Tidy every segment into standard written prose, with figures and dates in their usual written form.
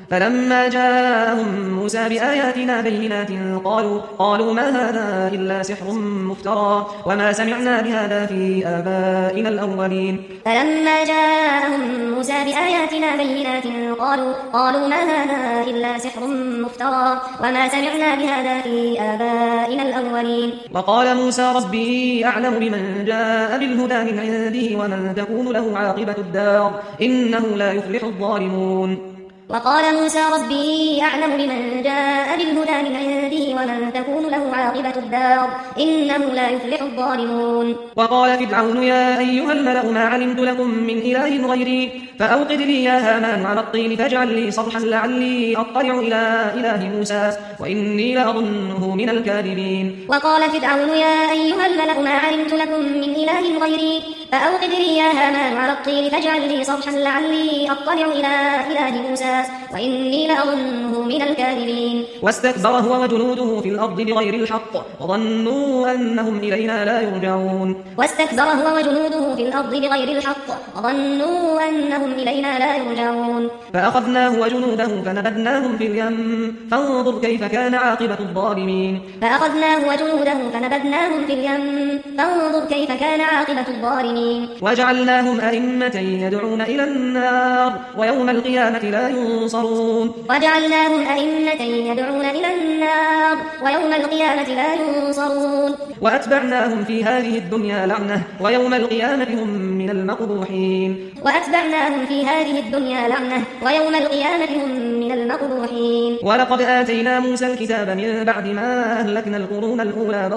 فلما جاءهم موسى بآياتنا بينات قالوا ما هذا إلا سحر مفترى وما سمعنا بهذا في آبائنا الأولين. فلما جاءهم موسى بآياتنا بينات قالوا ما هذا إلا سحر مفترى وما سمعنا بهذا في آبائنا الأولين. وقال موسى ربي أعلم بمن جاء بالهدى من عنده ومن تكون له عاقبة الدار إنه لا يفلح الظالمون. وقال موسى ربي أعلم بمن جاء بالهدى من عنده ومن تكون له عاقبة الدار إنه لا يفلح الظالمون. وقال فرعون يا أيها الملأ ما علمت لكم من إله غيري فأوقد لي يا هامان على الطين فاجعل لي صرحا لعلي أطلع إلى إله موسى وإني لأظنه من الكاذبين. وقال فرعون يا أيها الملأ ما علمت لكم من إله غيري فأوقد لي يا هامان على الطين فاجعل لي صرحا لعلي أطلع إلى إله موسى وإني لأظنه من الكاذبين. واستكبر هو وجنوده في الأرض بغير الحق وظنوا أنهم إلينا لا يرجعون. واستكبر هو وجنوده في الأرض بغير الحق وظنوا أنهم إلينا لا يرجعون. فأخذناه وجنوده فنبذناهم في اليم فانظر كيف كان عاقبة الظالمين. فأخذناه وجنوده فنبذناهم في اليم فانظر كيف كان عاقبة الظالمين. وجعلناهم أئمة يدعون إلى النار ويوم القيامة لا ينصرون. وجعلناهم أئمة يدعون إلى النار ويوم القيامة لا ينصرون. وأتبعناهم في هذه الدنيا لعنة ويوم القيامة هم من المقبوحين. وأتبعناهم في هذه الدنيا لعنة ويوم القيامة هم من المقبوحين. ولقد آتينا موسى الكتاب من بعد ما أهلكنا القرون الأولى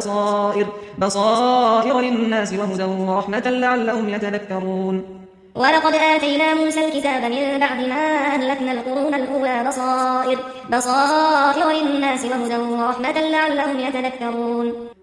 بصائر للناس وهدى ورحمة لعلهم يتذكرون. ولقد آتينا موسى الكتاب من بعد ما أهلكنا القرون الأولى بصائر للناس وهدى ورحمة لعلهم يتذكرون.